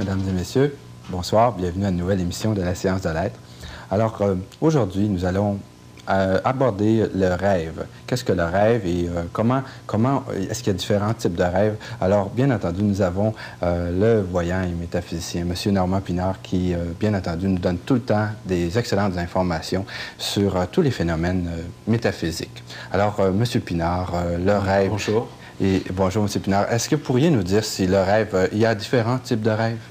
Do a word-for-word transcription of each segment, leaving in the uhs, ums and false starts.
Mesdames et messieurs, bonsoir, bienvenue à une nouvelle émission de la Science de l'être. Alors, euh, aujourd'hui, nous allons euh, aborder le rêve. Qu'est-ce que le rêve et euh, comment, comment est-ce qu'il y a différents types de rêves? Alors, bien entendu, nous avons euh, le voyant et métaphysicien, M. Normand Pinard, qui, euh, bien entendu, nous donne tout le temps des excellentes informations sur euh, tous les phénomènes euh, métaphysiques. Alors, euh, M. Pinard, euh, le rêve... Bonjour. Et bonjour, M. Pinard. Est-ce que vous pourriez nous dire si le rêve, euh, il y a différents types de rêves?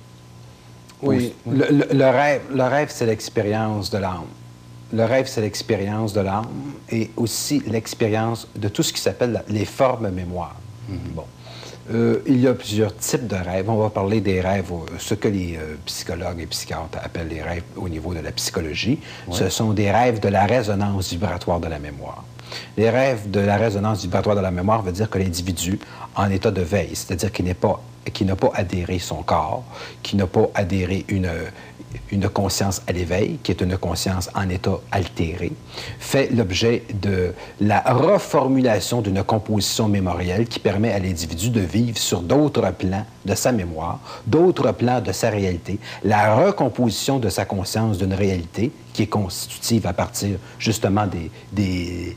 Oui, le, le, le rêve, le rêve c'est l'expérience de l'âme. Le rêve, c'est l'expérience de l'âme et aussi l'expérience de tout ce qui s'appelle les formes mémoire. Mm-hmm. Bon. Euh, il y a plusieurs types de rêves. On va parler des rêves, ce que les euh, psychologues et psychiatres appellent les rêves au niveau de la psychologie. Oui. Ce sont des rêves de la résonance vibratoire de la mémoire. Les rêves de la résonance vibratoire de la mémoire veut dire que l'individu, en état de veille, c'est-à-dire qu'il n'est pas, qu'il n'a pas adhéré son corps, qu'il n'a pas adhéré une, une conscience à l'éveil, qui est une conscience en état altéré, fait l'objet de la reformulation d'une composition mémorielle qui permet à l'individu de vivre sur d'autres plans de sa mémoire, d'autres plans de sa réalité, la recomposition de sa conscience d'une réalité qui est constitutive à partir justement des, des,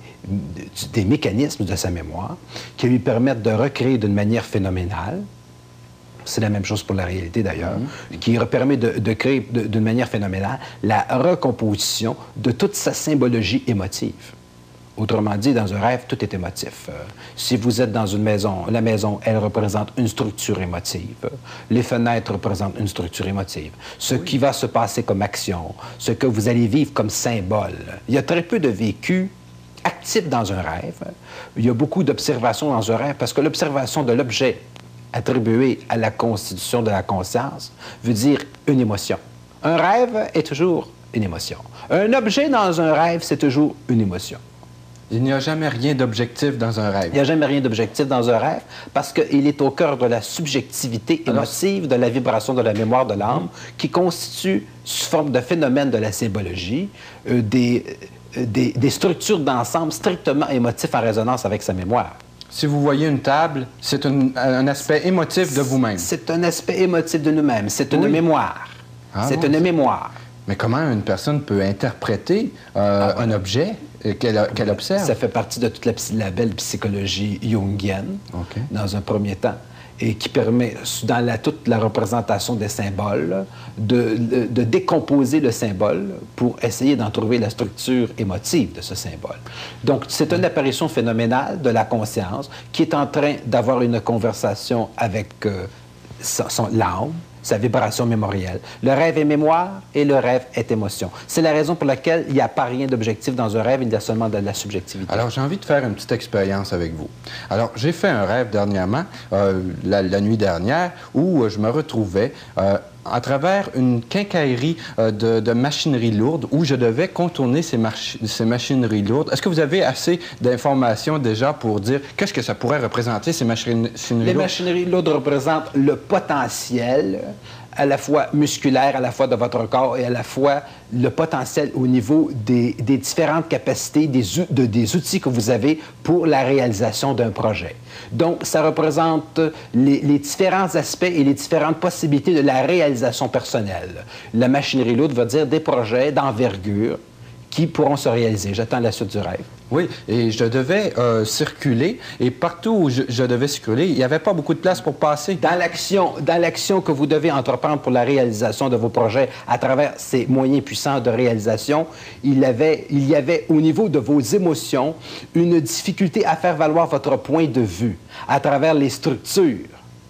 des mécanismes de sa mémoire, qui lui permettent de recréer d'une manière phénoménale. C'est la même chose pour la réalité d'ailleurs, mmh. qui permet de, de créer d'une manière phénoménale la recomposition de toute sa symbologie émotive. Autrement dit, dans un rêve, tout est émotif. Euh, si vous êtes dans une maison, la maison, elle représente une structure émotive. Les fenêtres représentent une structure émotive. Ce oui. qui va se passer comme action, ce que vous allez vivre comme symbole. Il y a très peu de vécu actif dans un rêve. Il y a beaucoup d'observations dans un rêve parce que l'observation de l'objet attribué à la constitution de la conscience veut dire une émotion. Un rêve est toujours une émotion. Un objet dans un rêve, c'est toujours une émotion. Il n'y a jamais rien d'objectif dans un rêve. Il n'y a jamais rien d'objectif dans un rêve parce qu'il est au cœur de la subjectivité émotive, alors, de la vibration de la mémoire de l'âme, mmh. qui constitue, sous forme de phénomène de la symbologie, euh, des, euh, des, des structures d'ensemble strictement émotifs en résonance avec sa mémoire. Si vous voyez une table, c'est un, un aspect émotif de vous-même. C'est un aspect émotif de nous-mêmes. C'est une oui. mémoire. Ah, c'est bon, une mémoire. Mais comment une personne peut interpréter euh, ah, un objet qu'elle qu'elle observe? Ça fait partie de toute la, la belle psychologie jungienne, okay. dans un premier temps, et qui permet, dans la, toute la représentation des symboles, de, de, de décomposer le symbole pour essayer d'en trouver la structure émotive de ce symbole. Donc, c'est une apparition phénoménale de la conscience qui est en train d'avoir une conversation avec euh, son, son, l'âme, sa vibration mémorielle. Le rêve est mémoire et le rêve est émotion. C'est la raison pour laquelle il n'y a pas rien d'objectif dans un rêve, il y a seulement de la subjectivité. Alors, j'ai envie de faire une petite expérience avec vous. Alors, j'ai fait un rêve dernièrement, euh, la, la nuit dernière, où je me retrouvais euh, à travers une quincaillerie euh, de, de machinerie lourde où je devais contourner ces, ces machineries lourdes. Est-ce que vous avez assez d'informations déjà pour dire qu'est-ce que ça pourrait représenter, ces machineries lourdes? Les machineries lourdes représentent le potentiel à la fois musculaire, à la fois de votre corps et à la fois le potentiel au niveau des, des différentes capacités, des, de, des outils que vous avez pour la réalisation d'un projet. Donc, ça représente les, les différents aspects et les différentes possibilités de la réalisation personnelle. La machinerie lourde veut dire des projets d'envergure qui pourront se réaliser. J'attends la suite du rêve. Oui, et je devais euh, circuler, et partout où je, je devais circuler, il n'y avait pas beaucoup de place pour passer. Dans l'action, dans l'action que vous devez entreprendre pour la réalisation de vos projets à travers ces moyens puissants de réalisation, il, avait, il y avait au niveau de vos émotions une difficulté à faire valoir votre point de vue à travers les structures.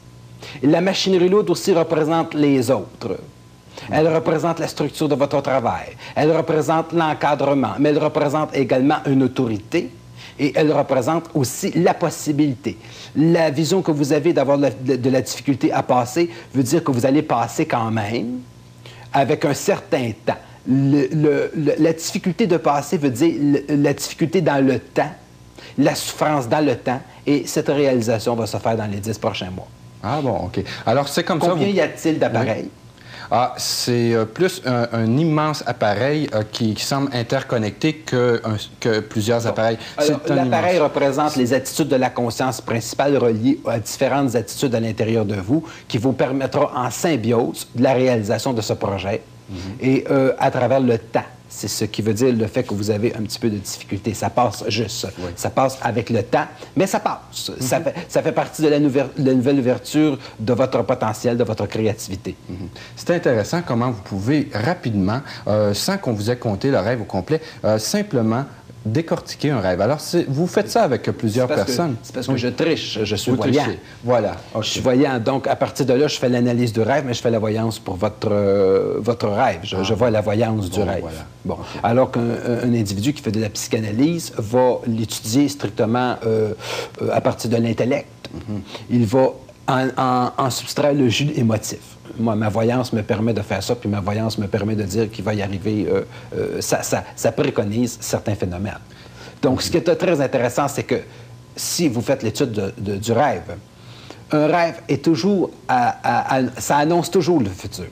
La machinerie lourde aussi représente les autres. Elle représente la structure de votre travail. Elle représente l'encadrement, mais elle représente également une autorité et elle représente aussi la possibilité. La vision que vous avez d'avoir de, de la difficulté à passer veut dire que vous allez passer quand même avec un certain temps. Le, le, le, la difficulté de passer veut dire le, la difficulté dans le temps, la souffrance dans le temps, et cette réalisation va se faire dans les dix prochains mois. Ah bon, OK. Alors, c'est comme ça... Combien y a-t-il d'appareils? Oui. Ah, c'est euh, plus un, un immense appareil euh, qui, qui semble interconnecté que, un, que plusieurs bon. appareils. L'appareil immense... représente les attitudes de la conscience principale reliées à différentes attitudes à l'intérieur de vous qui vous permettra en symbiose de la réalisation de ce projet mm-hmm. et euh, à travers le temps. C'est ce qui veut dire le fait que vous avez un petit peu de difficulté. Ça passe juste. Oui. Ça passe avec le temps, mais ça passe. Mm-hmm. ça, fait, ça fait partie de la, nouvelle, de la nouvelle ouverture de votre potentiel, de votre créativité. Mm-hmm. C'est intéressant comment vous pouvez rapidement, euh, sans qu'on vous ait compté le rêve au complet, euh, simplement décortiquer un rêve. Alors, vous faites ça avec plusieurs personnes. C'est parce que oui. je triche, je suis vous voyant. Trichez. Voilà. Okay. Je suis voyant. Donc, à partir de là, je fais l'analyse du rêve, mais je fais la voyance pour votre, euh, votre rêve. Je, ah. je vois la voyance bon, du rêve. Voilà. Bon. Okay. Alors qu'un un individu qui fait de la psychanalyse va l'étudier strictement euh, euh, à partir de l'intellect. Mm-hmm. Il va en, en, en subtraire le jus émotif. Moi, ma voyance me permet de faire ça, puis ma voyance me permet de dire qu'il va y arriver... Euh, euh, ça, ça, ça préconise certains phénomènes. Donc, ce qui est très intéressant, c'est que si vous faites l'étude de, de, du rêve, un rêve est toujours... À, à, à, ça annonce toujours le futur.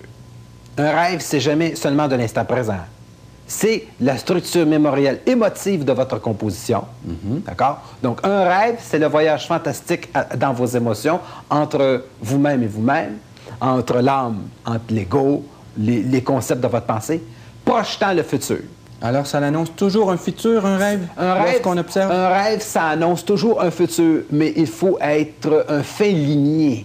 Un rêve, c'est jamais seulement de l'instant présent. C'est la structure mémorielle émotive de votre composition. Mm-hmm. D'accord? Donc, un rêve, c'est le voyage fantastique à, dans vos émotions entre vous-même et vous-même, entre l'âme, entre l'ego, les, les concepts de votre pensée, projetant le futur. Alors, ça annonce toujours un futur, un rêve, un rêve qu'on observe? Un rêve, ça annonce toujours un futur, mais il faut être un fin ligné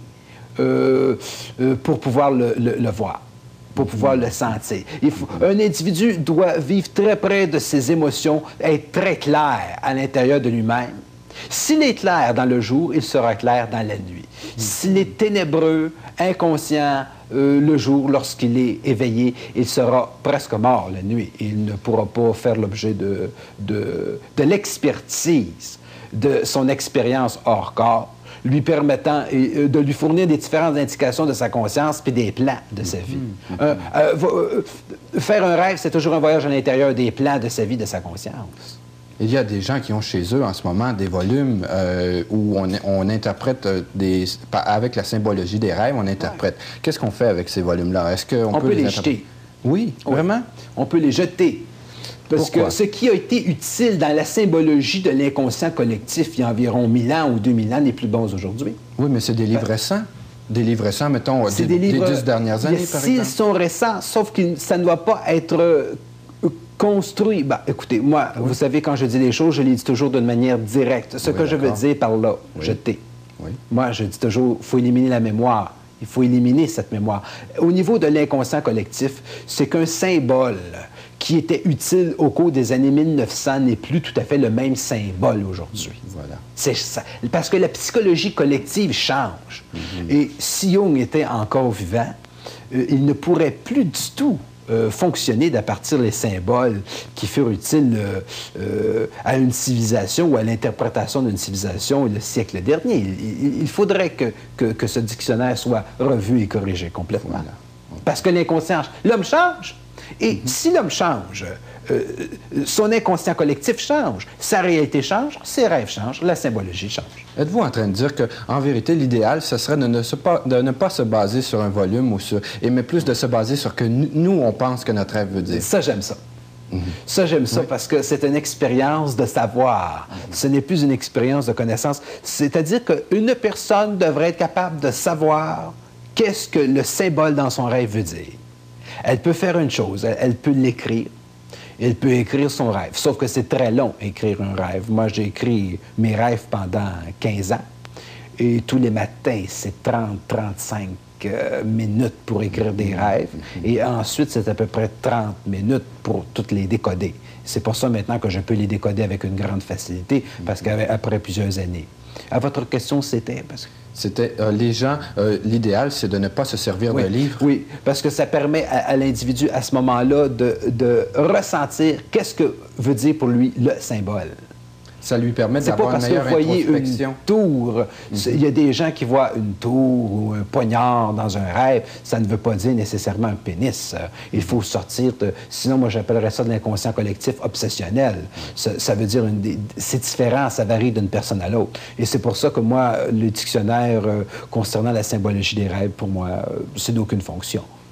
euh, euh, pour pouvoir le, le, le voir, pour pouvoir mmh. le sentir. Il faut, un individu doit vivre très près de ses émotions, être très clair à l'intérieur de lui-même. S'il est clair dans le jour, il sera clair dans la nuit. Mmh. S'il est ténébreux, inconscient, euh, le jour, lorsqu'il est éveillé, il sera presque mort la nuit. Il ne pourra pas faire l'objet de, de, de l'expertise de son expérience hors corps, lui permettant euh, de lui fournir des différentes indications de sa conscience puis des plans de sa vie. Mmh. Euh, euh, euh, faire un rêve, c'est toujours un voyage à l'intérieur des plans de sa vie, de sa conscience. Il y a des gens qui ont chez eux en ce moment des volumes euh, où on, on interprète des... Avec la symbologie des rêves, on interprète. Ouais. Qu'est-ce qu'on fait avec ces volumes-là? Est-ce qu'on on peut, peut les, les jeter? Oui, oui, vraiment? On peut les jeter. Parce Pourquoi? que ce qui a été utile dans la symbologie de l'inconscient collectif il y a environ mille ans ou deux mille ans n'est plus bon aujourd'hui. Oui, mais c'est des livres récents. Des livres récents, mettons, des, des, livres, des dix dernières années, par exemple. S'ils sont récents, sauf que ça ne doit pas être... construit. Ben, écoutez, moi, oui. vous savez, quand je dis les choses, je les dis toujours d'une manière directe. Ce oui, que je veux dire par là, oui. jeter. Oui. Moi, je dis toujours, il faut éliminer la mémoire. Il faut éliminer cette mémoire. Au niveau de l'inconscient collectif, c'est qu'un symbole qui était utile au cours des années mille neuf cents n'est plus tout à fait le même symbole aujourd'hui. Voilà. C'est ça. Parce que la psychologie collective change. Mm-hmm. Et si Jung était encore vivant, euh, il ne pourrait plus du tout Euh, fonctionner d'à partir des symboles qui furent utiles euh, euh, à une civilisation ou à l'interprétation d'une civilisation le siècle dernier. Il, il, il faudrait que, que, que ce dictionnaire soit revu et corrigé complètement. Voilà. Parce que l'inconscient, l'homme change. Et mm-hmm. si l'homme change, euh, son inconscient collectif change, sa réalité change, ses rêves changent, la symbologie change. Êtes-vous en train de dire qu'en vérité, l'idéal, ce serait de ne, se pas, de ne pas se baser sur un volume, ou sur, et mais plus de se baser sur ce que nous, on pense que notre rêve veut dire? Ça, j'aime ça. Mm-hmm. Ça, j'aime ça oui. parce que c'est une expérience de savoir. Mm-hmm. Ce n'est plus une expérience de connaissance. C'est-à-dire qu'une personne devrait être capable de savoir qu'est-ce que le symbole dans son rêve veut dire. Elle peut faire une chose, elle, elle peut l'écrire. Elle peut écrire son rêve, sauf que c'est très long, écrire un rêve. Moi, j'ai écrit mes rêves pendant quinze ans, et tous les matins, c'est trente à trente-cinq euh, minutes pour écrire des rêves, et ensuite, c'est à peu près trente minutes pour toutes les décoder. C'est pour ça maintenant que je peux les décoder avec une grande facilité, parce qu'après plusieurs années. À votre question, c'était... Parce que... C'était euh, les gens, euh, l'idéal, c'est de ne pas se servir oui, d'un livre. Oui, parce que ça permet à, à l'individu, à ce moment-là, de, de ressentir qu'est-ce que veut dire pour lui le symbole. Ça lui permet d'avoir une meilleure introspection. C'est pas parce que vous voyez une tour. Mm-hmm. Il y a des gens qui voient une tour ou un poignard dans un rêve. Ça ne veut pas dire nécessairement un pénis. Il faut sortir de... Sinon, moi, j'appellerais ça de l'inconscient collectif obsessionnel. Ça, ça veut dire... Une... C'est différent, ça varie d'une personne à l'autre. Et c'est pour ça que moi, le dictionnaire euh, concernant la symbologie des rêves, pour moi, euh, c'est d'aucune fonction.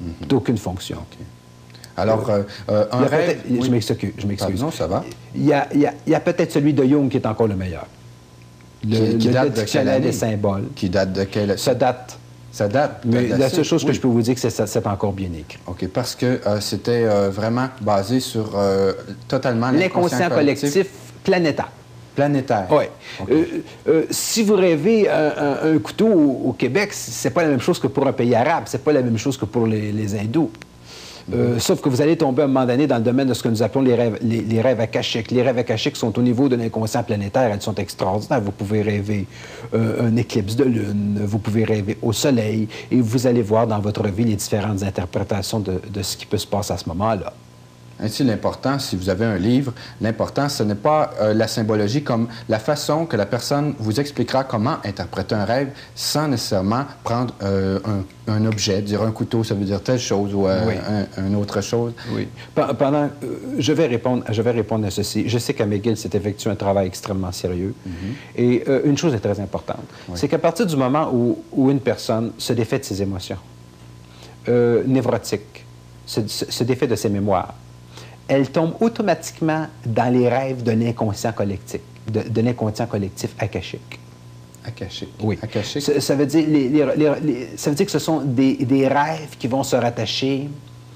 Mm-hmm. D'aucune fonction. Okay. Alors, euh, euh, un rêve... Oui. Je m'excuse. Je m'excuse. Non, ça va. Il y a, il y a, il y a peut-être celui de Jung qui est encore le meilleur. Le, qui, qui le, date le de quelle année? Des symboles. Qui date de quelle... Ça date. Ça date. Mais la seule chose oui. que je peux vous dire, c'est que c'est encore bien écrit. OK, parce que euh, c'était euh, vraiment basé sur euh, totalement l'inconscient collectif, collectif planétaire. Planétaire. Oui. Okay. Euh, euh, si vous rêvez un, un, un couteau au, au Québec, c'est pas la même chose que pour un pays arabe, c'est pas la même chose que pour les, les hindous. Euh, sauf que vous allez tomber à un moment donné dans le domaine de ce que nous appelons les rêves, les, les rêves akashiques. Les rêves akashiques sont au niveau de l'inconscient planétaire. Elles sont extraordinaires. Vous pouvez rêver euh, un éclipse de lune, vous pouvez rêver au soleil, et vous allez voir dans votre vie les différentes interprétations de, de ce qui peut se passer à ce moment-là. Ainsi, l'important, si vous avez un livre, l'important, ce n'est pas euh, la symbologie comme la façon que la personne vous expliquera comment interpréter un rêve sans nécessairement prendre euh, un, un objet, dire un couteau, ça veut dire telle chose ou euh, oui. un, un autre chose. Oui. Pendant, euh, je, vais répondre, je vais répondre à ceci. Je sais qu'à McGill s'est effectué un travail extrêmement sérieux. Mm-hmm. Et euh, une chose est très importante, oui. c'est qu'à partir du moment où, où une personne se défait de ses émotions, euh, névrotiques, se, se défait de ses mémoires, elle tombe automatiquement dans les rêves de l'inconscient collectif, de, de l'inconscient collectif akashique. Akashique. Oui. Akashique. Ça, ça, veut dire les, les, les, les, ça veut dire que ce sont des, des rêves qui vont se rattacher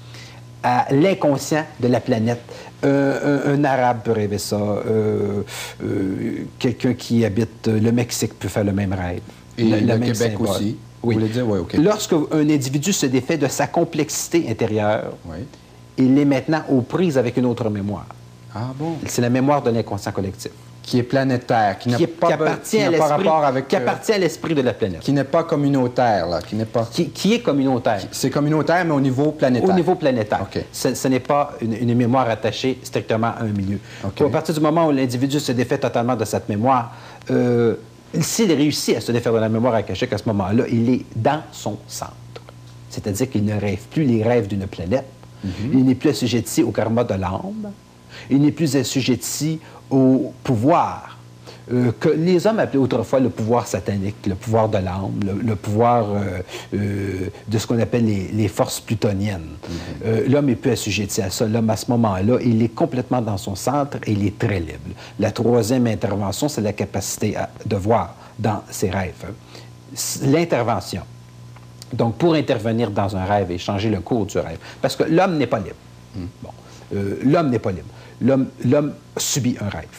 à l'inconscient de la planète. Euh, un, un Arabe peut rêver ça. Euh, euh, quelqu'un qui habite le Mexique peut faire le même rêve. Et le, le, le Québec symbole. Aussi. Oui. Vous voulez dire? Oui, OK. Lorsqu'un individu se défait de sa complexité intérieure, oui. il est maintenant aux prises avec une autre mémoire. Ah bon? C'est la mémoire de l'inconscient collectif. Qui est planétaire, qui n'a pas, appartient qui à pas rapport avec... Qui appartient à l'esprit de la planète. Qui n'est pas communautaire, là. Qui n'est pas... Qui, qui est communautaire. C'est communautaire, mais au niveau planétaire. Au niveau planétaire. Okay. Ce, ce n'est pas une, une mémoire attachée strictement à un milieu. Okay. À partir du moment où l'individu se défait totalement de cette mémoire, euh, s'il réussit à se défaire de la mémoire akashique à ce moment-là, il est dans son centre. C'est-à-dire qu'il ne rêve plus les rêves d'une planète. Mm-hmm. Il n'est plus assujetti au karma de l'âme. Il n'est plus assujetti au pouvoir euh, que les hommes appelaient autrefois le pouvoir satanique, le pouvoir de l'âme, le, le pouvoir euh, euh, de ce qu'on appelle les, les forces plutoniennes. Mm-hmm. euh, l'homme n'est plus assujetti à ça. L'homme, à ce moment-là, il est complètement dans son centre et il est très libre. La troisième intervention, c'est la capacité à, de voir dans ses rêves. L'intervention. Donc, pour intervenir dans un rêve et changer le cours du rêve. Parce que l'homme n'est pas libre. Mm. Bon. Euh, l'homme n'est pas libre. L'homme subit un rêve.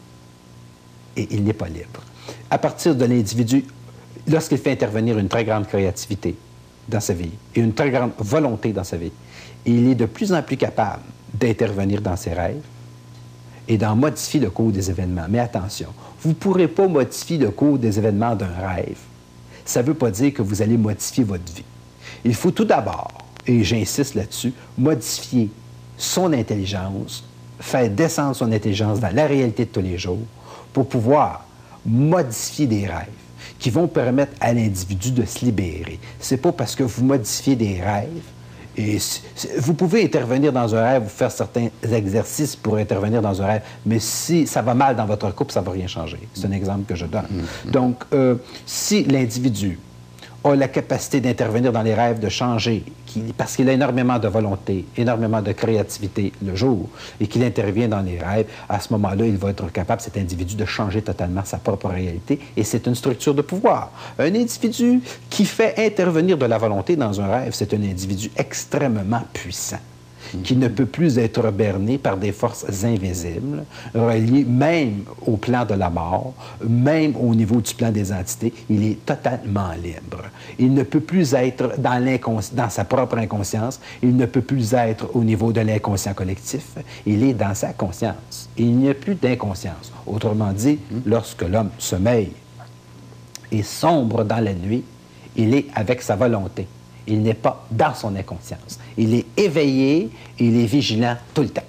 Et il n'est pas libre. À partir de l'individu, lorsqu'il fait intervenir une très grande créativité dans sa vie et une très grande volonté dans sa vie, il est de plus en plus capable d'intervenir dans ses rêves et d'en modifier le cours des événements. Mais attention, vous ne pourrez pas modifier le cours des événements d'un rêve. Ça ne veut pas dire que vous allez modifier votre vie. Il faut tout d'abord, et j'insiste là-dessus, modifier son intelligence, faire descendre son intelligence dans la réalité de tous les jours pour pouvoir modifier des rêves qui vont permettre à l'individu de se libérer. C'est pas parce que vous modifiez des rêves, et vous pouvez intervenir dans un rêve, vous faire certains exercices pour intervenir dans un rêve, mais si ça va mal dans votre couple, ça ne va rien changer. C'est un exemple que je donne. Mm-hmm. Donc, euh, si l'individu a la capacité d'intervenir dans les rêves, de changer, qui, parce qu'il a énormément de volonté, énormément de créativité le jour, et qu'il intervient dans les rêves, à ce moment-là, il va être capable, cet individu, de changer totalement sa propre réalité, et c'est une structure de pouvoir. Un individu qui fait intervenir de la volonté dans un rêve, c'est un individu extrêmement puissant, qui ne peut plus être berné par des forces invisibles, reliées même au plan de la mort, même au niveau du plan des entités. Il est totalement libre. Il ne peut plus être dans, dans sa propre inconscience, il ne peut plus être au niveau de l'inconscient collectif, il est dans sa conscience. Il n'y a plus d'inconscience. Autrement dit, lorsque l'homme sommeille et sombre dans la nuit, il est avec sa volonté. Il n'est pas dans son inconscience. Il est éveillé, il est vigilant tout le temps.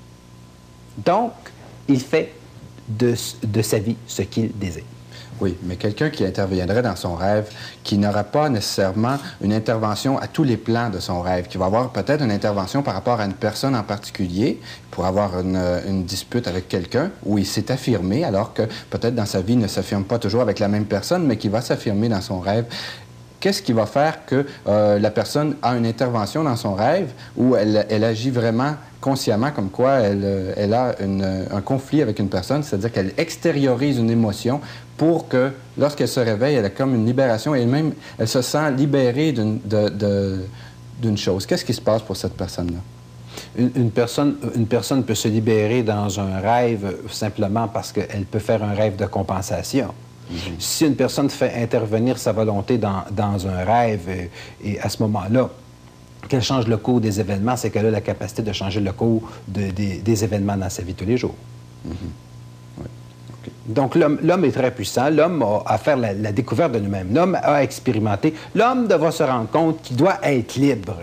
Donc, il fait de, de sa vie ce qu'il désire. Oui, mais quelqu'un qui interviendrait dans son rêve, qui n'aura pas nécessairement une intervention à tous les plans de son rêve, qui va avoir peut-être une intervention par rapport à une personne en particulier, pour avoir une, une dispute avec quelqu'un, où il s'est affirmé, alors que peut-être dans sa vie, il ne s'affirme pas toujours avec la même personne, mais qui va s'affirmer dans son rêve. qu'est-ce qui va faire que euh, la personne a une intervention dans son rêve où elle, elle agit vraiment consciemment, comme quoi elle, elle a une, un conflit avec une personne, c'est-à-dire qu'elle extériorise une émotion pour que, lorsqu'elle se réveille, elle a comme une libération et elle-même, elle se sent libérée d'une de, de, d'une chose. Qu'est-ce qui se passe pour cette personne-là? Une, une, personne, une personne peut se libérer dans un rêve simplement parce qu'elle peut faire un rêve de compensation. Mm-hmm. Si une personne fait intervenir sa volonté dans, dans un rêve et, et à ce moment-là, qu'elle change le cours des événements, c'est qu'elle a la capacité de changer le cours de, des, des événements dans sa vie tous les jours. Mm-hmm. Oui. Okay. Donc, l'homme est très puissant. L'homme a à faire la, la découverte de lui-même. L'homme a expérimenté. L'homme devra se rendre compte qu'il doit être libre.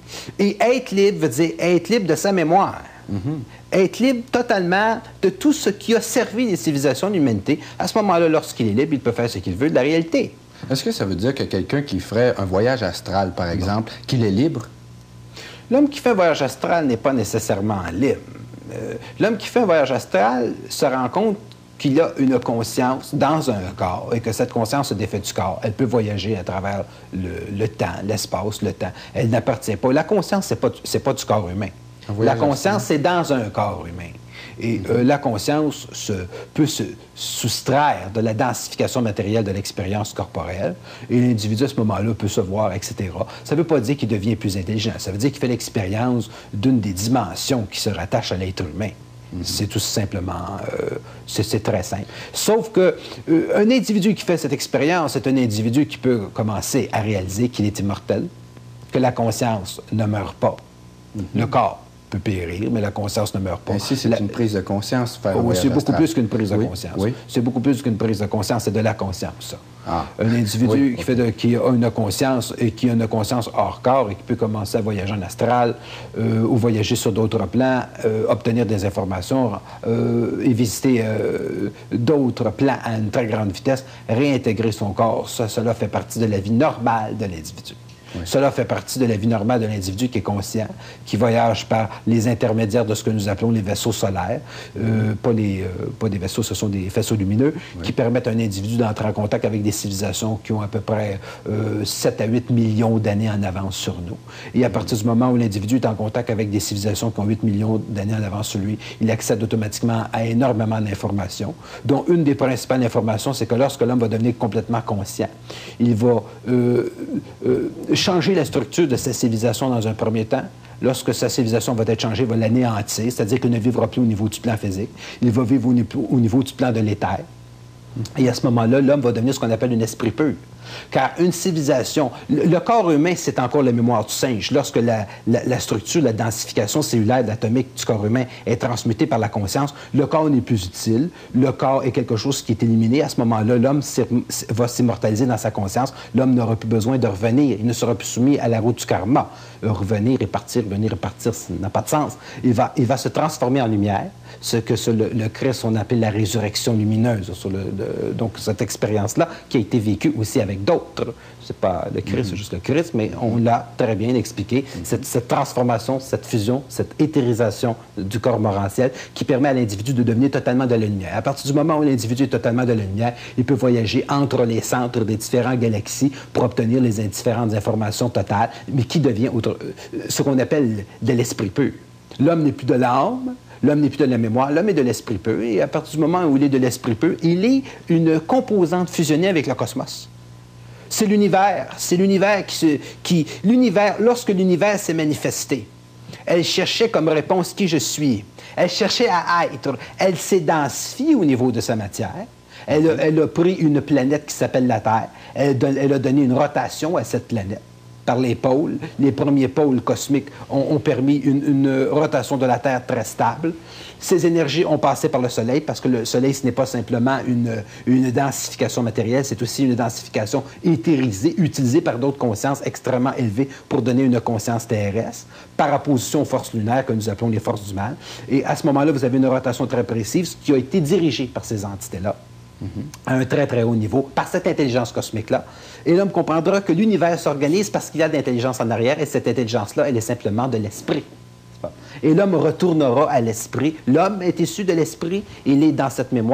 Et être libre veut dire être libre de sa mémoire. Mm-hmm. Être libre totalement de tout ce qui a servi les civilisations de l'humanité. À ce moment-là, lorsqu'il est libre, il peut faire ce qu'il veut de la réalité. Est-ce que ça veut dire que quelqu'un qui ferait un voyage astral, par exemple, bon. qu'il est libre? L'homme qui fait un voyage astral n'est pas nécessairement libre. Euh, L'homme qui fait un voyage astral se rend compte qu'il a une conscience dans un corps et que cette conscience se défait du corps. Elle peut voyager à travers le, le temps, l'espace, le temps. Elle n'appartient pas. La conscience, ce n'est pas, c'est pas du corps humain. La conscience, c'est dans un corps humain. Et mm-hmm. euh, la conscience se, peut se soustraire de la densification matérielle de l'expérience corporelle et l'individu, à ce moment-là, peut se voir, et cetera. Ça ne veut pas dire qu'il devient plus intelligent. Ça veut dire qu'il fait l'expérience d'une des dimensions qui se rattachent à l'être humain. Mm-hmm. C'est tout simplement, euh, c'est très simple. Sauf que euh, un individu qui fait cette expérience est un individu qui peut commencer à réaliser qu'il est immortel, que la conscience ne meurt pas. Mm-hmm. Le corps peut périr, mais la conscience ne meurt pas. Ainsi, c'est la... une prise de conscience. Faire oh, c'est beaucoup plus qu'une prise de oui. conscience. Oui. C'est beaucoup plus qu'une prise de conscience, c'est de la conscience, ça. Ah. Un individu oui. qui, fait de, qui a une conscience et qui a une conscience hors corps et qui peut commencer à voyager en astral euh, ou voyager sur d'autres plans, euh, obtenir des informations euh, et visiter euh, d'autres plans à une très grande vitesse, réintégrer son corps, ça, cela fait partie de la vie normale de l'individu. Oui. Cela fait partie de la vie normale de l'individu qui est conscient, qui voyage par les intermédiaires de ce que nous appelons les vaisseaux solaires. Euh, pas, les, euh, pas des vaisseaux, ce sont des faisceaux lumineux oui. qui permettent à un individu d'entrer en contact avec des civilisations qui ont à peu près euh, sept à huit millions d'années en avance sur nous. Et à partir du moment où l'individu est en contact avec des civilisations qui ont huit millions d'années en avance sur lui, il accède automatiquement à énormément d'informations, dont une des principales informations, c'est que lorsque l'homme va devenir complètement conscient, il va euh, euh, changer la structure de sa civilisation dans un premier temps. Lorsque sa civilisation va être changée, il va l'anéantir, c'est-à-dire qu'il ne vivra plus au niveau du plan physique, il va vivre au, niveau, au niveau du plan de l'éther. Et à ce moment-là, l'homme va devenir ce qu'on appelle un esprit pur. Car une civilisation, le, le corps humain, c'est encore la mémoire du singe. Lorsque la, la, la structure, la densification cellulaire, atomique du corps humain est transmutée par la conscience, le corps n'est plus utile, le corps est quelque chose qui est éliminé. À ce moment-là, l'homme va s'immortaliser dans sa conscience. L'homme n'aura plus besoin de revenir. Il ne sera plus soumis à la roue du karma. Revenir et partir, venir et partir, ça n'a pas de sens. Il va, il va se transformer en lumière, ce que sur le, le Christ, on appelle la résurrection lumineuse. Sur le, le, donc, cette expérience-là, qui a été vécue aussi avec d'autres. C'est pas le Christ, mm-hmm. c'est juste le Christ, mais on l'a très bien expliqué. Mm-hmm. Cette, cette transformation, cette fusion, cette éthérisation du corps morantiel qui permet à l'individu de devenir totalement de la lumière. À partir du moment où l'individu est totalement de la lumière, il peut voyager entre les centres des différentes galaxies pour obtenir les différentes informations totales, mais qui devient autre, ce qu'on appelle de l'esprit pur. L'homme n'est plus de l'âme, l'homme n'est plus de la mémoire, l'homme est de l'esprit pur. Et à partir du moment où il est de l'esprit pur, il est une composante fusionnée avec le cosmos. C'est l'univers, c'est l'univers qui, se, qui... L'univers, lorsque l'univers s'est manifesté, elle cherchait comme réponse qui je suis. Elle cherchait à être. Elle s'est densifiée au niveau de sa matière. Elle a, elle a pris une planète qui s'appelle la Terre. Elle, don, elle a donné une rotation à cette planète par les pôles. Les premiers pôles cosmiques ont, ont permis une, une rotation de la Terre très stable. Ces énergies ont passé par le Soleil parce que le Soleil, ce n'est pas simplement une, une densification matérielle, c'est aussi une densification éthérisée, utilisée par d'autres consciences extrêmement élevées pour donner une conscience terrestre, par opposition aux forces lunaires que nous appelons les forces du mal. Et à ce moment-là, vous avez une rotation très précise qui a été dirigée par ces entités-là. Mm-hmm. À un très, très haut niveau, par cette intelligence cosmique-là. Et l'homme comprendra que l'univers s'organise parce qu'il y a de l'intelligence en arrière, et cette intelligence-là, elle est simplement de l'esprit. Et l'homme retournera à l'esprit. L'homme est issu de l'esprit, il est dans cette mémoire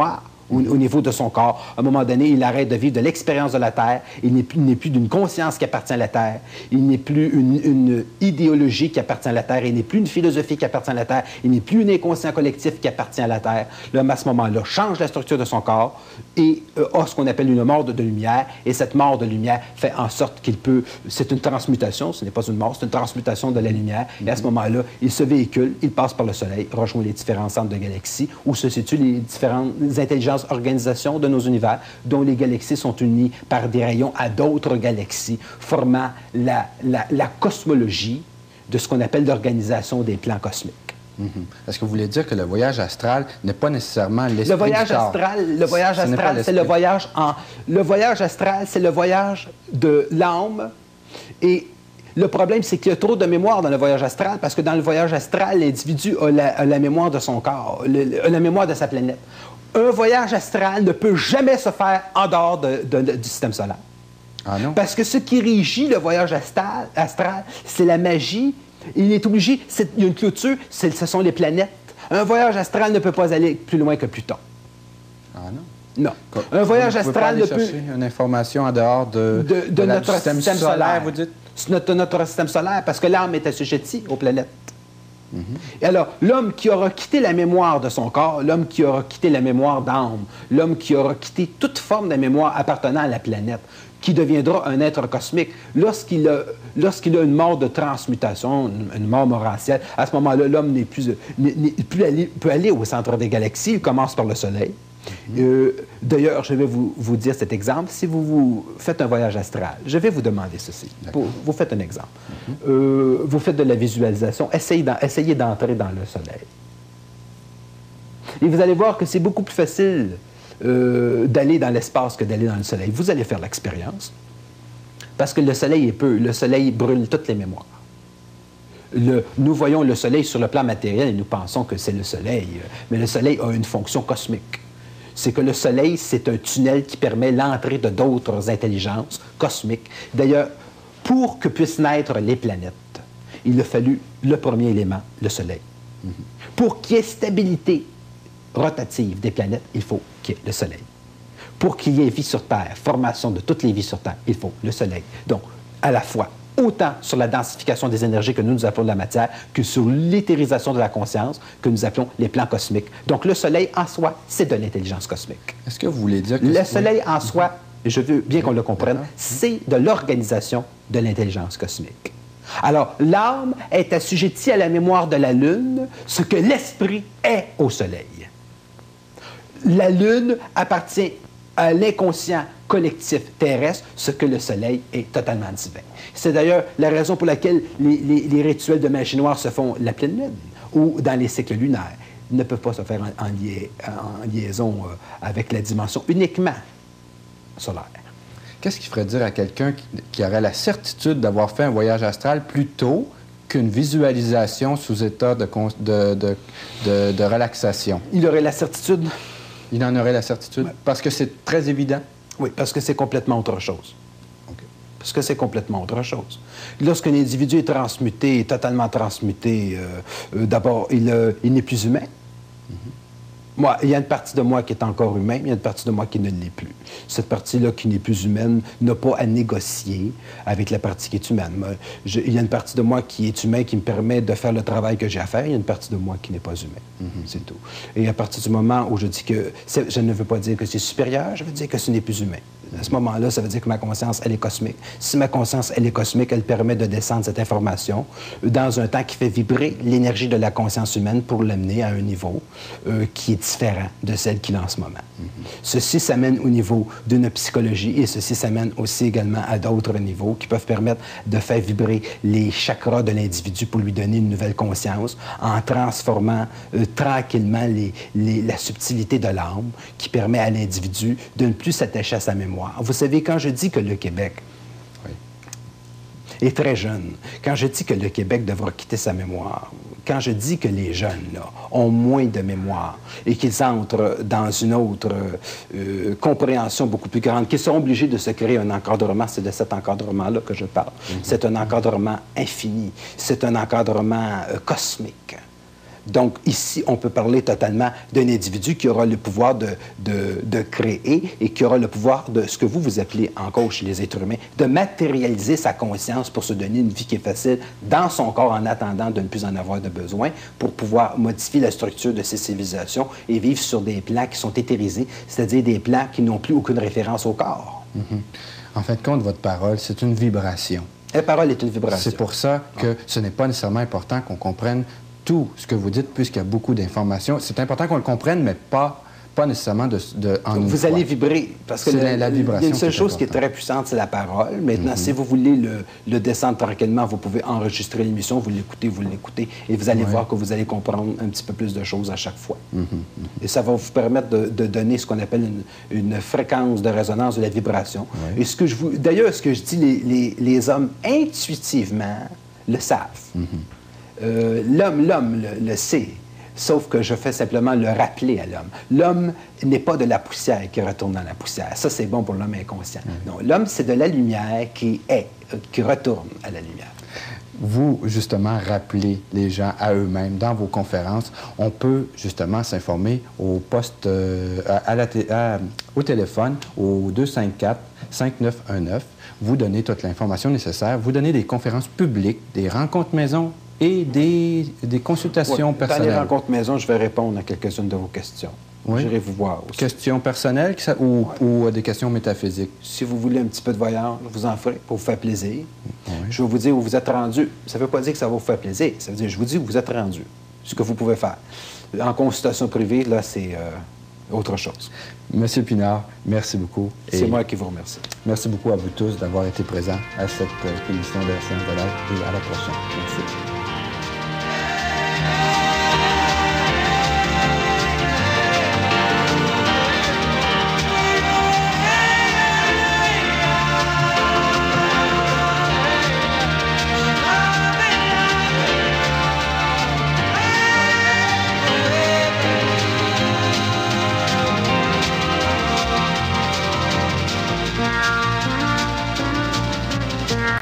au, au niveau de son corps. À un moment donné, il arrête de vivre de l'expérience de la Terre. Il n'est plus, plus d'une conscience qui appartient à la Terre. Il n'est plus une, une idéologie qui appartient à la Terre. Il n'est plus une philosophie qui appartient à la Terre. Il n'est plus un inconscient collectif qui appartient à la Terre. L'homme, à ce moment-là, change la structure de son corps et euh, a ce qu'on appelle une mort de, de lumière. Et cette mort de lumière fait en sorte qu'il peut... C'est une transmutation, ce n'est pas une mort, c'est une transmutation de la lumière. Mm-hmm. Et à ce moment-là, il se véhicule, il passe par le Soleil, rejoint les différents centres de galaxies où se situent les différentes intelligences, organisations de nos univers, dont les galaxies sont unies par des rayons à d'autres galaxies, formant la, la, la cosmologie de ce qu'on appelle l'organisation des plans cosmiques. Mm-hmm. Est-ce que vous voulez dire que le voyage astral n'est pas nécessairement l'esprit le voyage du corps? astral, le voyage astral, c'est le voyage en... Le voyage astral, c'est le voyage de l'âme. Et le problème, c'est qu'il y a trop de mémoire dans le voyage astral, parce que dans le voyage astral, l'individu a la, a la mémoire de son corps, le, a la mémoire de sa planète. Un voyage astral ne peut jamais se faire en dehors de, de, de, du système solaire. Ah non? Parce que ce qui régit le voyage astral, astral c'est la magie. Il est obligé, c'est, il y a une clôture, ce sont les planètes. Un voyage astral ne peut pas aller plus loin que Pluton. Ah non? Non. Comme, un voyage vous astral ne peut... chercher une information en dehors de, de, de, de la, notre système, système solaire, solaire, vous dites? Notre, notre système solaire, parce que l'âme est assujettie aux planètes. Mm-hmm. Et alors, l'homme qui aura quitté la mémoire de son corps, l'homme qui aura quitté la mémoire d'âme, l'homme qui aura quitté toute forme de mémoire appartenant à la planète, qui deviendra un être cosmique, lorsqu'il a, lorsqu'il a une mort de transmutation, une, une mort morantielle, à ce moment-là, l'homme n'est plus, n'est, n'est plus allé, peut aller au centre des galaxies, il commence par le Soleil. Mm-hmm. euh, d'ailleurs, je vais vous, vous dire cet exemple. Si vous, vous faites un voyage astral, je vais vous demander ceci. Pour, vous faites un exemple. Mm-hmm. euh, vous faites de la visualisation, essayez, d'en, essayez d'entrer dans le Soleil. Et vous allez voir que c'est beaucoup plus facile Euh, d'aller dans l'espace que d'aller dans le Soleil. Vous allez faire l'expérience, parce que le Soleil est peu. Le Soleil brûle toutes les mémoires. Le, nous voyons le Soleil sur le plan matériel et nous pensons que c'est le Soleil, mais le Soleil a une fonction cosmique. C'est que le Soleil, c'est un tunnel qui permet l'entrée de d'autres intelligences cosmiques. D'ailleurs, pour que puissent naître les planètes, il a fallu le premier élément, le Soleil. Mm-hmm. Pour qu'il y ait stabilité rotative des planètes, il faut qu'il y ait le Soleil. Pour qu'il y ait vie sur Terre, formation de toutes les vies sur Terre, il faut le Soleil. Donc, à la fois, autant sur la densification des énergies que nous nous appelons de la matière, que sur l'éthérisation de la conscience, que nous appelons les plans cosmiques. Donc, le Soleil, en soi, c'est de l'intelligence cosmique. Est-ce que vous voulez dire que... Le Soleil, en soi, et je veux bien qu'on le comprenne, c'est de l'organisation de l'intelligence cosmique. Alors, l'âme est assujettie à la mémoire de la Lune, ce que l'esprit est au Soleil. La Lune appartient à l'inconscient collectif terrestre, ce que le Soleil est totalement divin. C'est d'ailleurs la raison pour laquelle les, les, les rituels de magie noire se font la pleine lune ou dans les cycles lunaires. Ils ne peuvent pas se faire en, en, lia, en liaison euh, avec la dimension uniquement solaire. Qu'est-ce qui ferait dire à quelqu'un qui, qui aurait la certitude d'avoir fait un voyage astral plus tôt qu'une visualisation sous état de, de, de, de, de relaxation? Il aurait la certitude... Il en aurait la certitude? Oui. Parce que c'est très évident? Oui, parce que c'est complètement autre chose. Okay. Parce que c'est complètement autre chose. Lorsqu'un individu est transmuté, totalement transmuté, euh, euh, d'abord, il, euh, il n'est plus humain. Mm-hmm. Moi, il y a une partie de moi qui est encore humaine, il y a une partie de moi qui ne l'est plus. Cette partie-là qui n'est plus humaine n'a pas à négocier avec la partie qui est humaine. Je, il y a une partie de moi qui est humaine qui me permet de faire le travail que j'ai à faire, il y a une partie de moi qui n'est pas humaine. Mm-hmm. C'est tout. Et à partir du moment où je dis que... Je ne veux pas dire que c'est supérieur, je veux dire que ce n'est plus humain. À ce moment-là, ça veut dire que ma conscience, elle est cosmique. Si ma conscience, elle est cosmique, elle permet de descendre cette information dans un temps qui fait vibrer l'énergie de la conscience humaine pour l'amener à un niveau euh, qui est différent de celle qu'il a en ce moment. Mm-hmm. Ceci s'amène au niveau d'une psychologie et ceci s'amène aussi également à d'autres niveaux qui peuvent permettre de faire vibrer les chakras de l'individu pour lui donner une nouvelle conscience en transformant euh, tranquillement les, les, la subtilité de l'âme qui permet à l'individu de ne plus s'attacher à sa mémoire. Vous savez, quand je dis que le Québec oui. est très jeune, quand je dis que le Québec devra quitter sa mémoire, quand je dis que les jeunes là, ont moins de mémoire et qu'ils entrent dans une autre euh, compréhension beaucoup plus grande, qu'ils sont obligés de se créer un encadrement, c'est de cet encadrement-là que je parle. Mm-hmm. C'est un encadrement infini, c'est un encadrement euh, cosmique. Donc, ici, on peut parler totalement d'un individu qui aura le pouvoir de, de, de créer et qui aura le pouvoir de ce que vous, vous appelez encore chez les êtres humains, de matérialiser sa conscience pour se donner une vie qui est facile dans son corps en attendant de ne plus en avoir de besoin, pour pouvoir modifier la structure de ces civilisations et vivre sur des plans qui sont éthérisés, c'est-à-dire des plans qui n'ont plus aucune référence au corps. Mm-hmm. En fin de compte, votre parole, c'est une vibration. La parole est une vibration. C'est pour ça que ah. ce n'est pas nécessairement important qu'on comprenne tout ce que vous dites, puisqu'il y a beaucoup d'informations. C'est important qu'on le comprenne, mais pas, pas nécessairement de, de, en Vous une allez fois. vibrer, parce que la, la vibration il y a une seule qui chose est qui est très puissante, c'est la parole. Maintenant, mm-hmm. si vous voulez le, le descendre tranquillement, vous pouvez enregistrer l'émission, vous l'écoutez, vous l'écoutez, et vous allez ouais. voir que vous allez comprendre un petit peu plus de choses à chaque fois. Mm-hmm. Mm-hmm. Et ça va vous permettre de, de donner ce qu'on appelle une, une fréquence de résonance de la vibration. Ouais. Et ce que je vous... D'ailleurs, ce que je dis, les, les, les hommes, intuitivement, le savent. Mm-hmm. Euh, l'homme, l'homme le, le sait, sauf que je fais simplement le rappeler à l'homme. L'homme n'est pas de la poussière qui retourne dans la poussière. Ça, c'est bon pour l'homme inconscient. Mm-hmm. Non, l'homme, c'est de la lumière qui est, qui retourne à la lumière. Vous, justement, rappelez les gens à eux-mêmes dans vos conférences. On peut, justement, s'informer au poste, euh, à, à la à, au téléphone, au deux cinq quatre, cinq neuf un neuf. Vous donnez toute l'information nécessaire. Vous donnez des conférences publiques, des rencontres maison et des, des consultations oui, personnelles. Dans les rencontres maison, je vais répondre à quelques-unes de vos questions. Oui. J'irai vous voir aussi. Questions personnelles ou, oui. ou des questions métaphysiques? Si vous voulez un petit peu de voyage, je vous en ferai pour vous faire plaisir. Oui. Je vais vous dire où vous êtes rendu. Ça ne veut pas dire que ça va vous faire plaisir. Ça veut dire je vous dis où vous êtes rendu, ce que vous pouvez faire. En consultation privée, là, c'est euh, autre chose. Monsieur Pinard, merci beaucoup. C'est moi qui vous remercie. Merci beaucoup à vous tous d'avoir été présents à cette euh, émission de la Science de l'Être et à la prochaine. Merci.